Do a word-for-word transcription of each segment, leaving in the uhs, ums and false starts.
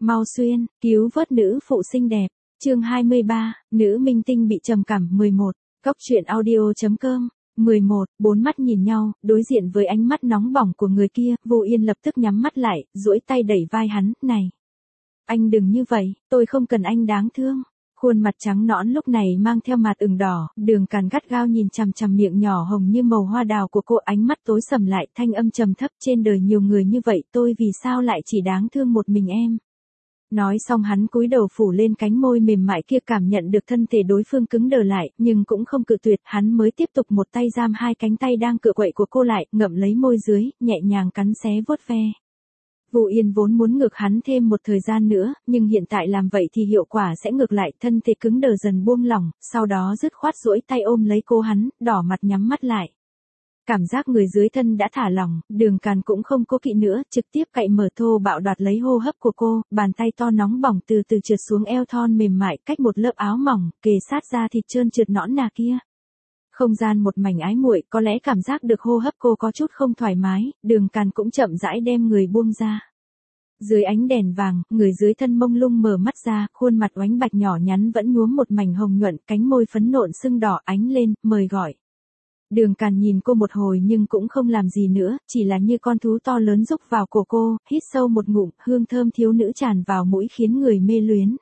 Mau xuyên, cứu vớt nữ phụ xinh đẹp. Chương hai mươi ba, nữ minh tinh bị trầm cảm. mười một, Cốc truyện audio chấm com. mười một, bốn mắt nhìn nhau, đối diện với ánh mắt nóng bỏng của người kia, Vô Yên lập tức nhắm mắt lại, duỗi tay đẩy vai hắn, này. Anh đừng như vậy, tôi không cần anh đáng thương. Khuôn mặt trắng nõn lúc này mang theo mặt ửng đỏ, Đường Càn gắt gao nhìn chằm chằm miệng nhỏ hồng như màu hoa đào của cô, ánh mắt tối sầm lại, thanh âm trầm thấp, trên đời nhiều người như vậy, tôi vì sao lại chỉ đáng thương một mình em. Nói xong hắn cúi đầu phủ lên cánh môi mềm mại kia, cảm nhận được thân thể đối phương cứng đờ lại, nhưng cũng không cự tuyệt, hắn mới tiếp tục một tay giam hai cánh tay đang cựa quậy của cô lại, ngậm lấy môi dưới, nhẹ nhàng cắn xé vuốt ve. Vô Yên vốn muốn ngược hắn thêm một thời gian nữa, nhưng hiện tại làm vậy thì hiệu quả sẽ ngược lại, thân thể cứng đờ dần buông lỏng, sau đó dứt khoát duỗi tay ôm lấy cô hắn, đỏ mặt nhắm mắt lại. Cảm giác người dưới thân đã thả lỏng, Đường Càn cũng không cố kỵ nữa, trực tiếp cậy mở thô bạo đoạt lấy hô hấp của cô, bàn tay to nóng bỏng từ từ trượt xuống eo thon mềm mại, cách một lớp áo mỏng, kề sát ra thịt trơn trượt nõn nà kia. Không gian một mảnh ái muội, có lẽ cảm giác được hô hấp cô có chút không thoải mái, Đường Càn cũng chậm rãi đem người buông ra. Dưới ánh đèn vàng, người dưới thân mông lung mở mắt ra, khuôn mặt oánh bạch nhỏ nhắn vẫn nhuốm một mảnh hồng nhuận, cánh môi phấn nộn sưng đỏ ánh lên, mời gọi. Đường Càn nhìn cô một hồi nhưng cũng không làm gì nữa, chỉ là như con thú to lớn rúc vào cổ cô, hít sâu một ngụm, hương thơm thiếu nữ tràn vào mũi khiến người mê luyến.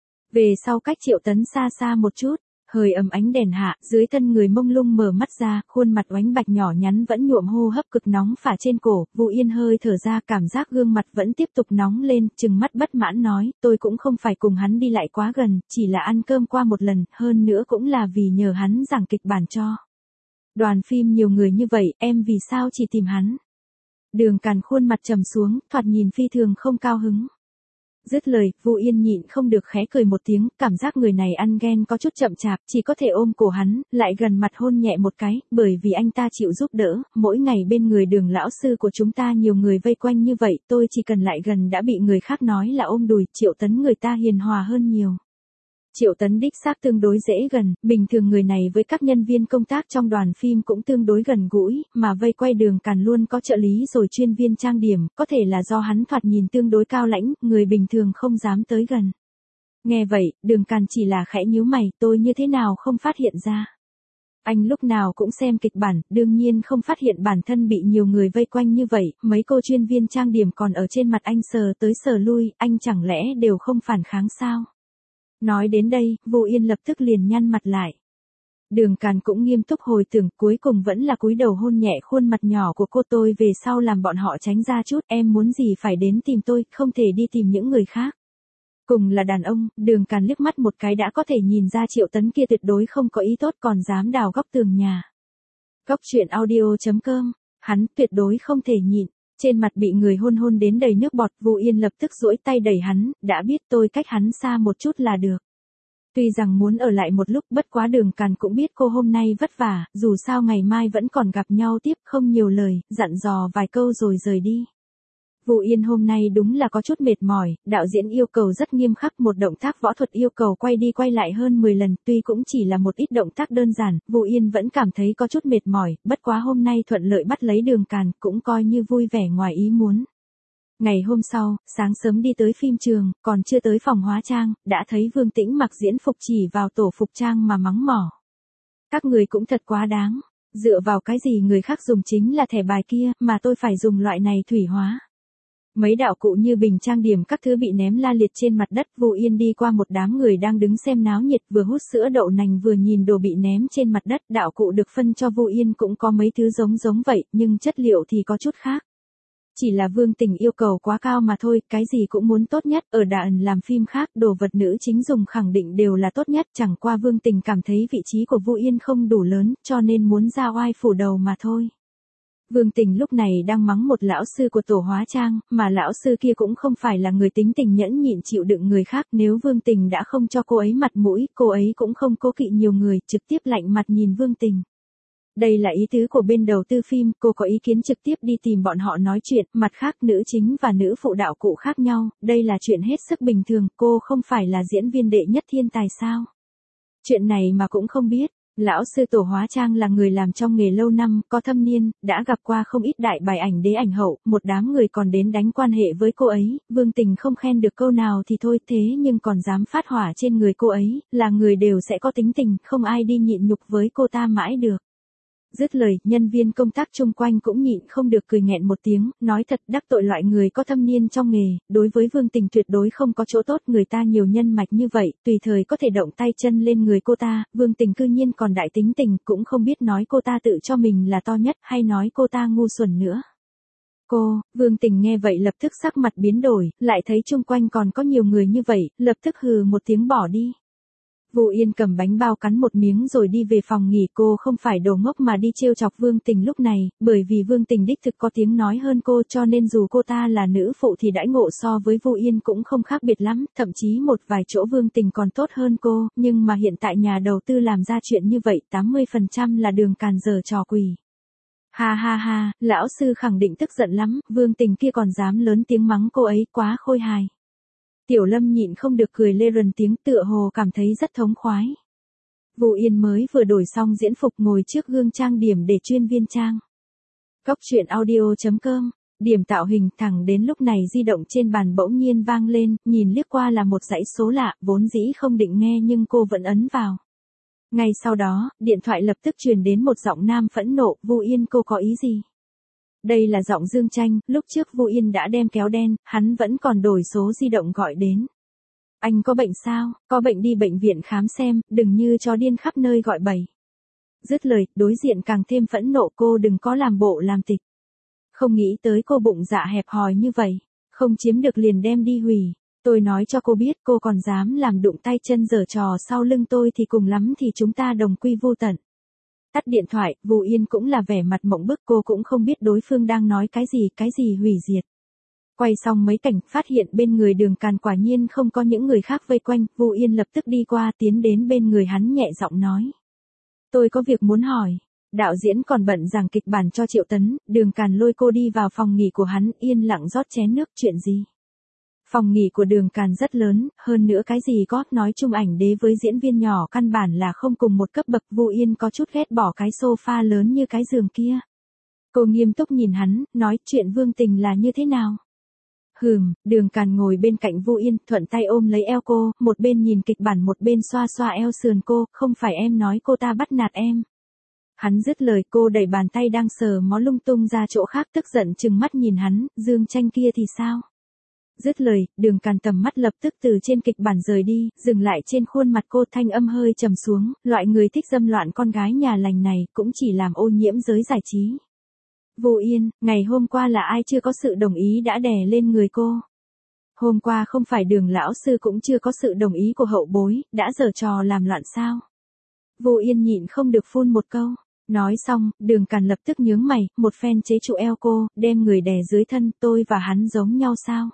Về sau cách Triệu Tấn xa xa một chút, hơi ấm ánh đèn hạ, dưới thân người mông lung mở mắt ra, khuôn mặt oánh bạch nhỏ nhắn vẫn nhuộm hô hấp cực nóng phả trên cổ, Vô Yên hơi thở ra, cảm giác gương mặt vẫn tiếp tục nóng lên, trừng mắt bất mãn nói, tôi cũng không phải cùng hắn đi lại quá gần, chỉ là ăn cơm qua một lần, hơn nữa cũng là vì nhờ hắn giảng kịch bản cho. Đoàn phim nhiều người như vậy, em vì sao chỉ tìm hắn? Đường Càn khuôn mặt trầm xuống, thoạt nhìn phi thường không cao hứng. Dứt lời, Vô Yên nhịn không được khẽ cười một tiếng, cảm giác người này ăn ghen có chút chậm chạp, chỉ có thể ôm cổ hắn, lại gần mặt hôn nhẹ một cái, bởi vì anh ta chịu giúp đỡ, mỗi ngày bên người Đường lão sư của chúng ta nhiều người vây quanh như vậy, tôi chỉ cần lại gần đã bị người khác nói là ôm đùi, Triệu Tấn người ta hiền hòa hơn nhiều. Triệu Tấn đích xác tương đối dễ gần, bình thường người này với các nhân viên công tác trong đoàn phim cũng tương đối gần gũi, mà vây quay Đường Càn luôn có trợ lý rồi chuyên viên trang điểm, có thể là do hắn thoạt nhìn tương đối cao lãnh, người bình thường không dám tới gần. Nghe vậy, Đường Càn chỉ là khẽ nhíu mày, tôi như thế nào không phát hiện ra. Anh lúc nào cũng xem kịch bản, đương nhiên không phát hiện bản thân bị nhiều người vây quanh như vậy, mấy cô chuyên viên trang điểm còn ở trên mặt anh sờ tới sờ lui, anh chẳng lẽ đều không phản kháng sao? Nói đến đây, Vô Yên lập tức liền nhăn mặt lại. Đường Càn cũng nghiêm túc hồi tưởng, cuối cùng vẫn là cúi đầu hôn nhẹ khuôn mặt nhỏ của cô, tôi về sau làm bọn họ tránh ra chút, em muốn gì phải đến tìm tôi, không thể đi tìm những người khác. Cùng là đàn ông, Đường Càn liếc mắt một cái đã có thể nhìn ra Triệu Tấn kia tuyệt đối không có ý tốt còn dám đào góc tường nhà. Cốc truyện audio chấm com, hắn tuyệt đối không thể nhịn. Trên mặt bị người hôn hôn đến đầy nước bọt, Vô Yên lập tức duỗi tay đẩy hắn, đã biết tôi cách hắn xa một chút là được. Tuy rằng muốn ở lại một lúc, bất quá Đường Càn cũng biết cô hôm nay vất vả, dù sao ngày mai vẫn còn gặp nhau tiếp, không nhiều lời, dặn dò vài câu rồi rời đi. Vô Yên hôm nay đúng là có chút mệt mỏi, đạo diễn yêu cầu rất nghiêm khắc, một động tác võ thuật yêu cầu quay đi quay lại hơn mười lần, tuy cũng chỉ là một ít động tác đơn giản, Vô Yên vẫn cảm thấy có chút mệt mỏi, bất quá hôm nay thuận lợi bắt lấy Đường Càn, cũng coi như vui vẻ ngoài ý muốn. Ngày hôm sau, sáng sớm đi tới phim trường, còn chưa tới phòng hóa trang, đã thấy Vương Tĩnh mặc diễn phục chỉ vào tổ phục trang mà mắng mỏ. Các người cũng thật quá đáng, dựa vào cái gì người khác dùng chính là thẻ bài kia, mà tôi phải dùng loại này thủy hóa. Mấy đạo cụ như bình trang điểm các thứ bị ném la liệt trên mặt đất, Vô Yên đi qua một đám người đang đứng xem náo nhiệt, vừa hút sữa đậu nành vừa nhìn đồ bị ném trên mặt đất, đạo cụ được phân cho Vô Yên cũng có mấy thứ giống giống vậy, nhưng chất liệu thì có chút khác. Chỉ là Vương Tình yêu cầu quá cao mà thôi, cái gì cũng muốn tốt nhất, ở đàn làm phim khác, đồ vật nữ chính dùng khẳng định đều là tốt nhất, chẳng qua Vương Tình cảm thấy vị trí của Vô Yên không đủ lớn, cho nên muốn ra oai phủ đầu mà thôi. Vương Tình lúc này đang mắng một lão sư của tổ hóa trang, mà lão sư kia cũng không phải là người tính tình nhẫn nhịn chịu đựng người khác, nếu Vương Tình đã không cho cô ấy mặt mũi, cô ấy cũng không cố kỵ nhiều người, trực tiếp lạnh mặt nhìn Vương Tình. Đây là ý tứ của bên đầu tư phim, cô có ý kiến trực tiếp đi tìm bọn họ nói chuyện, mặt khác nữ chính và nữ phụ đạo cụ khác nhau, đây là chuyện hết sức bình thường, cô không phải là diễn viên đệ nhất thiên tài sao? Chuyện này mà cũng không biết. Lão sư Tổ hóa trang là người làm trong nghề lâu năm, có thâm niên, đã gặp qua không ít đại bài ảnh đế ảnh hậu, một đám người còn đến đánh quan hệ với cô ấy, Vương Tình không khen được câu nào thì thôi, thế nhưng còn dám phát hỏa trên người cô ấy, là người đều sẽ có tính tình, không ai đi nhịn nhục với cô ta mãi được. Dứt lời, nhân viên công tác chung quanh cũng nhịn không được cười nghẹn một tiếng, nói thật đắc tội loại người có thâm niên trong nghề, đối với Vương Tình tuyệt đối không có chỗ tốt, người ta nhiều nhân mạch như vậy, tùy thời có thể động tay chân lên người cô ta, Vương Tình cư nhiên còn đại tính tình, cũng không biết nói cô ta tự cho mình là to nhất, hay nói cô ta ngu xuẩn nữa. Cô, Vương Tình nghe vậy lập tức sắc mặt biến đổi, lại thấy chung quanh còn có nhiều người như vậy, lập tức hừ một tiếng bỏ đi. Vu Yên cầm bánh bao cắn một miếng rồi đi về phòng nghỉ, cô không phải đồ ngốc mà đi trêu chọc Vương Tình lúc này, bởi vì Vương Tình đích thực có tiếng nói hơn cô, cho nên dù cô ta là nữ phụ thì đãi ngộ so với Vu Yên cũng không khác biệt lắm, thậm chí một vài chỗ Vương Tình còn tốt hơn cô, nhưng mà hiện tại nhà đầu tư làm ra chuyện như vậy, tám mươi phần trăm là Đường Càn giở trò quỷ. Ha ha ha, lão sư khẳng định tức giận lắm, Vương Tình kia còn dám lớn tiếng mắng cô ấy, quá khôi hài. Tiểu Lâm nhịn không được cười lê rần tiếng, tựa hồ cảm thấy rất thống khoái. Vu Yên mới vừa đổi xong diễn phục ngồi trước gương trang điểm để chuyên viên trang. Cóc truyện audio chấm com, điểm tạo hình, thẳng đến lúc này di động trên bàn bỗng nhiên vang lên, nhìn liếc qua là một dãy số lạ, vốn dĩ không định nghe nhưng cô vẫn ấn vào. Ngay sau đó, điện thoại lập tức truyền đến một giọng nam phẫn nộ, Vu Yên cô có ý gì? Đây là giọng Dương Tranh, lúc trước Vu Yên đã đem kéo đen, hắn vẫn còn đổi số di động gọi đến. Anh có bệnh sao, có bệnh đi bệnh viện khám xem, đừng như chó điên khắp nơi gọi bậy. Dứt lời, đối diện càng thêm phẫn nộ, cô đừng có làm bộ làm tịch. Không nghĩ tới cô bụng dạ hẹp hòi như vậy, không chiếm được liền đem đi hủy. Tôi nói cho cô biết cô còn dám làm đụng tay chân giở trò sau lưng tôi thì cùng lắm thì chúng ta đồng quy vô tận. Tắt điện thoại, Vu Yên cũng là vẻ mặt mộng bức, cô cũng không biết đối phương đang nói cái gì, cái gì hủy diệt. Quay xong mấy cảnh, phát hiện bên người Đường Càn quả nhiên không có những người khác vây quanh, Vu Yên lập tức đi qua tiến đến bên người hắn nhẹ giọng nói. Tôi có việc muốn hỏi. Đạo diễn còn bận giảng kịch bản cho Triệu Tấn, Đường Càn lôi cô đi vào phòng nghỉ của hắn, yên lặng rót chén nước, chuyện gì? Phòng nghỉ của Đường Càn rất lớn, hơn nữa cái gì có, nói chung ảnh đế với diễn viên nhỏ căn bản là không cùng một cấp bậc, Vu Yên có chút ghét bỏ cái sofa lớn như cái giường kia. Cô nghiêm túc nhìn hắn, nói chuyện Vương Tình là như thế nào? Hừm, Đường Càn ngồi bên cạnh Vu Yên, thuận tay ôm lấy eo cô, một bên nhìn kịch bản một bên xoa xoa eo sườn cô, không phải em nói cô ta bắt nạt em. Hắn dứt lời, cô đẩy bàn tay đang sờ mó lung tung ra chỗ khác, tức giận trừng mắt nhìn hắn, Dương Tranh kia thì sao? Dứt lời, Đường Càn tầm mắt lập tức từ trên kịch bản rời đi, dừng lại trên khuôn mặt cô, thanh âm hơi trầm xuống, loại người thích dâm loạn con gái nhà lành này cũng chỉ làm ô nhiễm giới giải trí. Vu Yên, ngày hôm qua là ai chưa có sự đồng ý đã đè lên người cô? Hôm qua không phải Đường lão sư cũng chưa có sự đồng ý của hậu bối, đã giở trò làm loạn sao? Vu Yên nhịn không được phun một câu. Nói xong, Đường Càn lập tức nhướng mày, một phen chế trụ eo cô, đem người đè dưới thân, tôi và hắn giống nhau sao?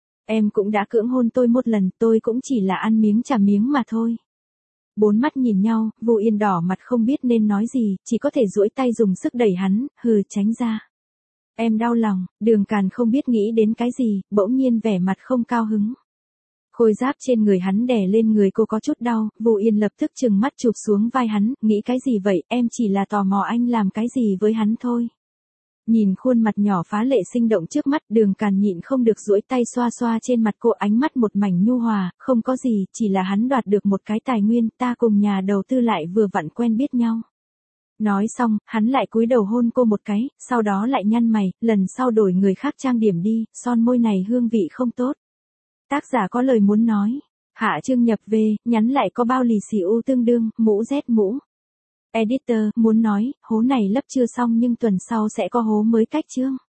Em cũng đã cưỡng hôn tôi một lần, tôi cũng chỉ là ăn miếng trả miếng mà thôi. Bốn mắt nhìn nhau, Vu Yên đỏ mặt không biết nên nói gì, chỉ có thể duỗi tay dùng sức đẩy hắn, hừ tránh ra. Em đau lòng, Đường Càn không biết nghĩ đến cái gì, bỗng nhiên vẻ mặt không cao hứng. Khôi giáp trên người hắn đè lên người cô có chút đau, Vu Yên lập tức trừng mắt chụp xuống vai hắn, nghĩ cái gì vậy, em chỉ là tò mò anh làm cái gì với hắn thôi. Nhìn khuôn mặt nhỏ phá lệ sinh động trước mắt, Đường Càn nhịn không được duỗi tay xoa xoa trên mặt cô, ánh mắt một mảnh nhu hòa, không có gì, chỉ là hắn đoạt được một cái tài nguyên, ta cùng nhà đầu tư lại vừa vặn quen biết nhau. Nói xong, hắn lại cúi đầu hôn cô một cái, sau đó lại nhăn mày, lần sau đổi người khác trang điểm đi, son môi này hương vị không tốt. Tác giả có lời muốn nói. Hạ chương nhập về, nhắn lại có bao lì xì u tương đương, mũ Z mũ. Editor, muốn nói, hố này lấp chưa xong nhưng tuần sau sẽ có hố mới cách chương.